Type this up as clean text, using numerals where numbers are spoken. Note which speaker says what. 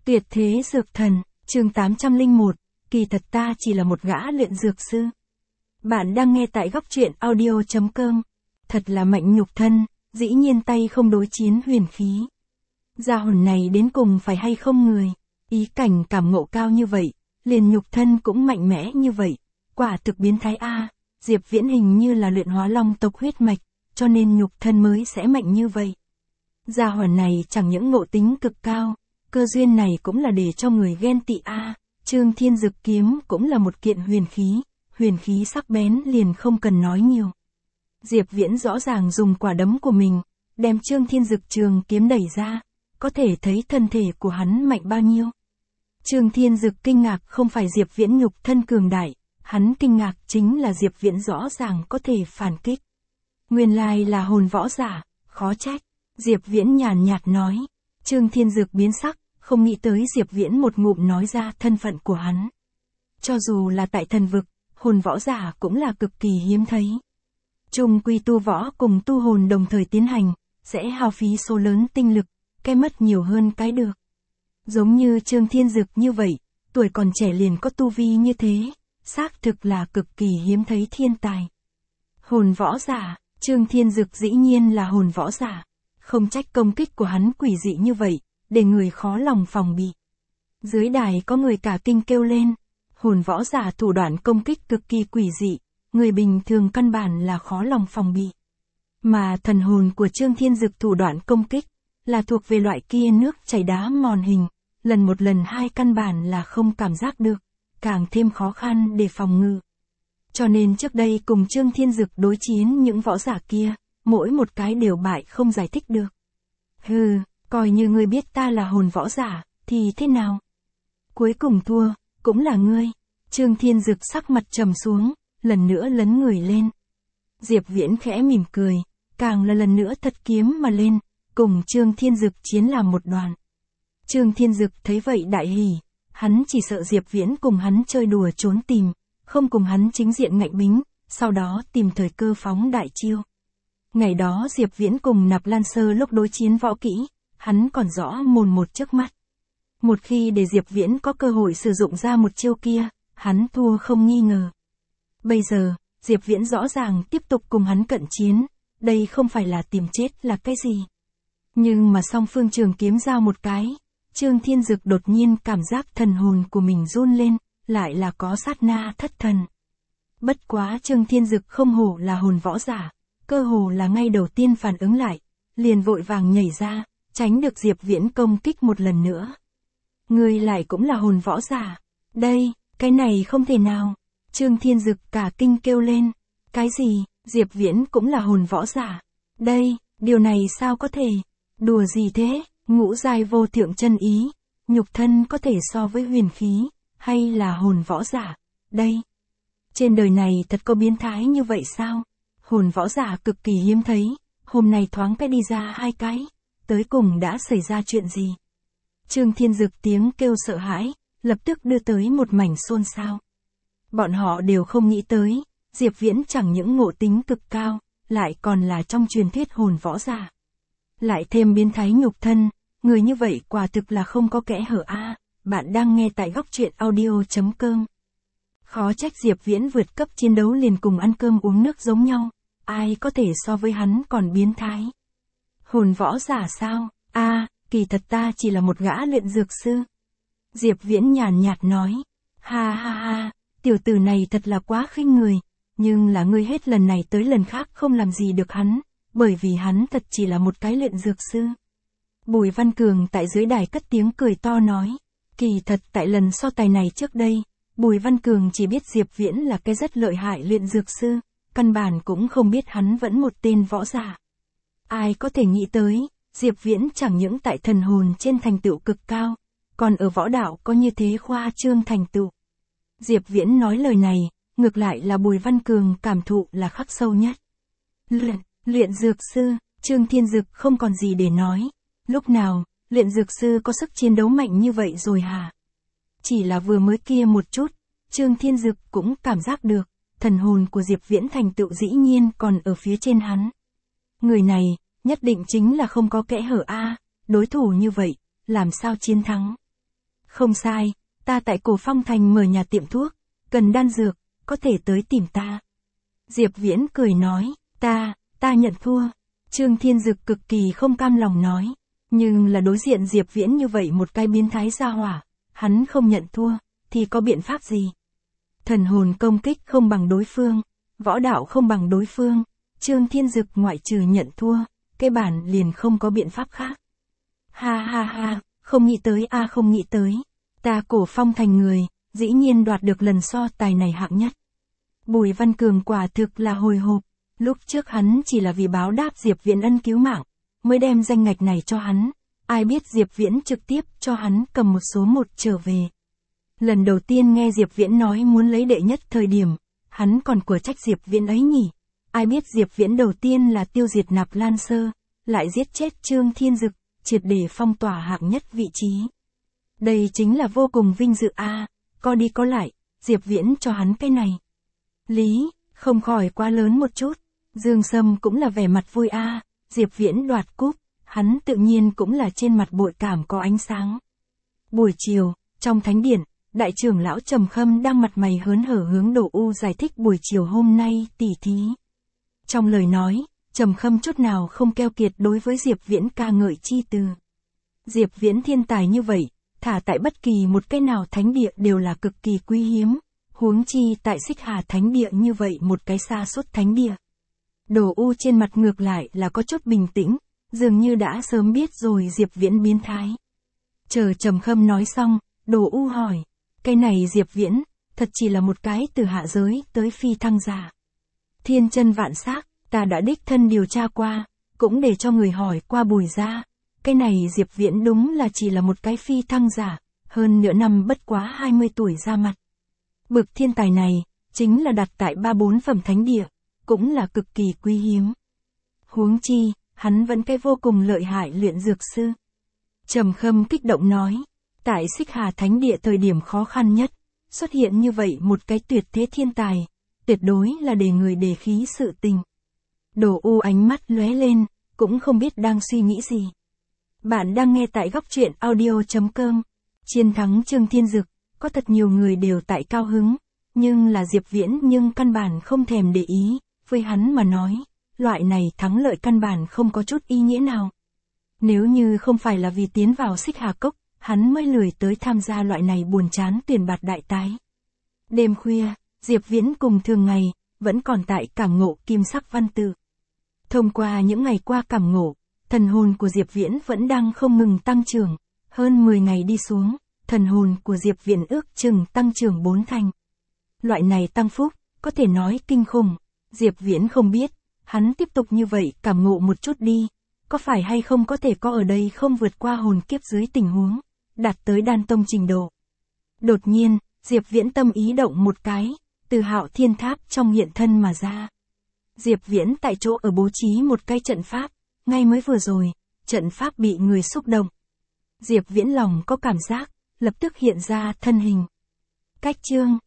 Speaker 1: Tuyệt thế dược thần, chương 801, kỳ thật ta chỉ là một gã luyện dược sư. Bạn đang nghe tại góc truyện audio.com. Thật là mạnh nhục thân, dĩ nhiên tay không đối chiến huyền khí. Gia hồn này đến cùng phải hay không người, ý cảnh cảm ngộ cao như vậy, liền nhục thân cũng mạnh mẽ như vậy, quả thực biến thái a. Diệp Viễn hình như là luyện hóa long tộc huyết mạch, cho nên nhục thân mới sẽ mạnh như vậy. Gia hồn này chẳng những ngộ tính cực cao, cơ duyên này cũng là để cho người ghen tị a. Trương Thiên Dực kiếm cũng là một kiện huyền khí sắc bén liền không cần nói nhiều. Diệp Viễn rõ ràng dùng quả đấm của mình, đem Trương Thiên Dực trường kiếm đẩy ra, có thể thấy thân thể của hắn mạnh bao nhiêu. Trương Thiên Dực kinh ngạc không phải Diệp Viễn nhục thân cường đại, hắn kinh ngạc chính là Diệp Viễn rõ ràng có thể phản kích. Nguyên lai là hồn võ giả, khó trách. Diệp Viễn nhàn nhạt nói. Trương Thiên Dực biến sắc, không nghĩ tới Diệp Viễn một ngụm nói ra thân phận của hắn. Cho dù là tại thần vực, hồn võ giả cũng là cực kỳ hiếm thấy. Chung quy tu võ cùng tu hồn đồng thời tiến hành, sẽ hao phí số lớn tinh lực, cái mất nhiều hơn cái được. Giống như Trương Thiên Dực như vậy, tuổi còn trẻ liền có tu vi như thế, xác thực là cực kỳ hiếm thấy thiên tài. Hồn võ giả, Trương Thiên Dực dĩ nhiên là hồn võ giả. Không trách công kích của hắn quỷ dị như vậy, để người khó lòng phòng bị. Dưới đài có người cả kinh kêu lên, hồn võ giả thủ đoạn công kích cực kỳ quỷ dị, người bình thường căn bản là khó lòng phòng bị. Mà thần hồn của Trương Thiên Dực thủ đoạn công kích, là thuộc về loại kia nước chảy đá mòn hình, lần một lần hai căn bản là không cảm giác được, càng thêm khó khăn để phòng ngự. Cho nên trước đây cùng Trương Thiên Dực đối chiến những võ giả kia, mỗi một cái đều bại không giải thích được. Hừ, coi như ngươi biết ta là hồn võ giả, thì thế nào? Cuối cùng thua, cũng là ngươi. Trương Thiên Dực sắc mặt trầm xuống, lần nữa lấn người lên. Diệp Viễn khẽ mỉm cười, càng là lần nữa thật kiếm mà lên, cùng Trương Thiên Dực chiến làm một đoàn. Trương Thiên Dực thấy vậy đại hỉ, hắn chỉ sợ Diệp Viễn cùng hắn chơi đùa trốn tìm, không cùng hắn chính diện ngạnh bính, sau đó tìm thời cơ phóng đại chiêu. Ngày đó Diệp Viễn cùng Nạp Lan Sơ lúc đối chiến võ kỹ, hắn còn rõ mồn một trước mắt. Một khi để Diệp Viễn có cơ hội sử dụng ra một chiêu kia, hắn thua không nghi ngờ. Bây giờ, Diệp Viễn rõ ràng tiếp tục cùng hắn cận chiến, đây không phải là tìm chết là cái gì. Nhưng mà song phương trường kiếm giao một cái, Trương Thiên Dực đột nhiên cảm giác thần hồn của mình run lên, lại là có sát na thất thần. Bất quá Trương Thiên Dực không hổ là hồn võ giả. Cơ hồ là ngay đầu tiên phản ứng lại, liền vội vàng nhảy ra, tránh được Diệp Viễn công kích một lần nữa. Ngươi lại cũng là hồn võ giả. Đây, cái này không thể nào. Trương Thiên Dực cả kinh kêu lên. Cái gì, Diệp Viễn cũng là hồn võ giả. Đây, điều này sao có thể? Đùa gì thế? Ngũ giai vô thượng chân ý, nhục thân có thể so với huyền khí, hay là hồn võ giả? Đây, trên đời này thật có biến thái như vậy sao? Hồn võ giả cực kỳ hiếm thấy, hôm nay thoáng cái đi ra hai cái, tới cùng đã xảy ra chuyện gì? Trương Thiên Dực tiếng kêu sợ hãi, lập tức đưa tới một mảnh xôn xao. Bọn họ đều không nghĩ tới, Diệp Viễn chẳng những ngộ tính cực cao, lại còn là trong truyền thuyết hồn võ giả. Lại thêm biến thái nhục thân, người như vậy quả thực là không có kẽ hở a. Bạn đang nghe tại góc truyện audio.com. Khó trách Diệp Viễn vượt cấp chiến đấu liền cùng ăn cơm uống nước giống nhau. Ai có thể so với hắn còn biến thái? Hồn võ giả sao? Kỳ thật ta chỉ là một gã luyện dược sư. Diệp Viễn nhàn nhạt nói. Ha, tiểu tử này thật là quá khinh người. Nhưng là ngươi hết lần này tới lần khác không làm gì được hắn, bởi vì hắn thật chỉ là một cái luyện dược sư. Bùi Văn Cường tại dưới đài cất tiếng cười to nói. Kỳ thật tại lần so tài này trước đây, Bùi Văn Cường chỉ biết Diệp Viễn là cái rất lợi hại luyện dược sư. Căn bản cũng không biết hắn vẫn một tên võ giả. Ai có thể nghĩ tới, Diệp Viễn chẳng những tại thần hồn trên thành tựu cực cao, còn ở võ đạo có như thế khoa trương thành tựu. Diệp Viễn nói lời này, ngược lại là Bùi Văn Cường cảm thụ là khắc sâu nhất. Luyện dược sư, Trương Thiên Dực không còn gì để nói. Lúc nào, luyện dược sư có sức chiến đấu mạnh như vậy rồi hả? Chỉ là vừa mới kia một chút, Trương Thiên Dực cũng cảm giác được. Thần hồn của Diệp Viễn thành tựu dĩ nhiên còn ở phía trên hắn. Người này, nhất định chính là không có kẽ hở a, đối thủ như vậy, làm sao chiến thắng? Không sai, ta tại Cổ Phong Thành mở nhà tiệm thuốc, cần đan dược, có thể tới tìm ta. Diệp Viễn cười nói, ta nhận thua. Trương Thiên Dực cực kỳ không cam lòng nói, nhưng là đối diện Diệp Viễn như vậy một cái biến thái gia hỏa, hắn không nhận thua, thì có biện pháp gì? Thần hồn công kích không bằng đối phương, võ đạo không bằng đối phương, Trương Thiên Dực ngoại trừ nhận thua, cái bản liền không có biện pháp khác. Ha ha ha, không nghĩ tới không nghĩ tới, ta Cổ Phong Thành người, dĩ nhiên đoạt được lần so tài này hạng nhất. Bùi Văn Cường quả thực là hồi hộp, lúc trước hắn chỉ là vì báo đáp Diệp Viễn ân cứu mạng, mới đem danh ngạch này cho hắn, ai biết Diệp Viễn trực tiếp cho hắn cầm một số một trở về. Lần đầu tiên nghe Diệp Viễn nói muốn lấy đệ nhất thời điểm, hắn còn của trách Diệp Viễn ấy nhỉ, ai biết Diệp Viễn đầu tiên là tiêu diệt Nạp Lan Sơ, lại giết chết Trương Thiên Dực, triệt để phong tỏa hạng nhất vị trí. Đây chính là vô cùng vinh dự có đi có lại, Diệp Viễn cho hắn cái này. Lý, không khỏi quá lớn một chút, Dương Sâm cũng là vẻ mặt vui Diệp Viễn đoạt cúp, hắn tự nhiên cũng là trên mặt bội cảm có ánh sáng. Buổi chiều, trong thánh điện, đại trưởng lão Trầm Khâm đang mặt mày hớn hở hướng Đỗ U giải thích buổi chiều hôm nay tỉ thí. Trong lời nói, Trầm Khâm chút nào không keo kiệt đối với Diệp Viễn ca ngợi chi từ. Diệp Viễn thiên tài như vậy, thả tại bất kỳ một cái nào thánh địa đều là cực kỳ quý hiếm, huống chi tại Xích Hà thánh địa như vậy một cái xa suốt thánh địa. Đỗ U trên mặt ngược lại là có chút bình tĩnh, dường như đã sớm biết rồi Diệp Viễn biến thái. Chờ Trầm Khâm nói xong, Đỗ U hỏi, cái này Diệp Viễn, thật chỉ là một cái từ hạ giới tới phi thăng giả. Thiên chân vạn xác, ta đã đích thân điều tra qua, cũng để cho người hỏi qua Bùi gia, cái này Diệp Viễn đúng là chỉ là một cái phi thăng giả, hơn nửa năm bất quá 20 tuổi ra mặt. Bực thiên tài này, chính là đặt tại 3-4 phẩm thánh địa, cũng là cực kỳ quý hiếm. Huống chi, hắn vẫn cái vô cùng lợi hại luyện dược sư. Trầm Khâm kích động nói, tại Xích Hà thánh địa thời điểm khó khăn nhất, xuất hiện như vậy một cái tuyệt thế thiên tài, tuyệt đối là để người đề khí sự tình. Đỗ U ánh mắt lóe lên, cũng không biết đang suy nghĩ gì. Bạn đang nghe tại góc truyện audio.com. Chiến thắng Trương Thiên Dực, có thật nhiều người đều tại cao hứng, nhưng là Diệp Viễn nhưng căn bản không thèm để ý, với hắn mà nói, loại này thắng lợi căn bản không có chút ý nghĩa nào. Nếu như không phải là vì tiến vào Xích Hà Cốc, hắn mới lười tới tham gia loại này buồn chán tuyển bạt đại tái. Đêm khuya, Diệp Viễn cùng thường ngày, vẫn còn tại cảm ngộ kim sắc văn tự. Thông qua những ngày qua cảm ngộ, thần hồn của Diệp Viễn vẫn đang không ngừng tăng trưởng, hơn 10 ngày đi xuống, thần hồn của Diệp Viễn ước chừng tăng trưởng 4 thành. Loại này tăng phúc, có thể nói kinh khủng, Diệp Viễn không biết, hắn tiếp tục như vậy cảm ngộ một chút đi, có phải hay không có thể có ở đây không vượt qua hồn kiếp dưới tình huống, đạt tới đan tông trình độ. Đột nhiên, Diệp Viễn tâm ý động một cái, từ Hạo Thiên Tháp trong hiện thân mà ra. Diệp Viễn tại chỗ ở bố trí một cái trận pháp, ngay mới vừa rồi, trận pháp bị người xúc động. Diệp Viễn lòng có cảm giác, lập tức hiện ra thân hình. Cách chương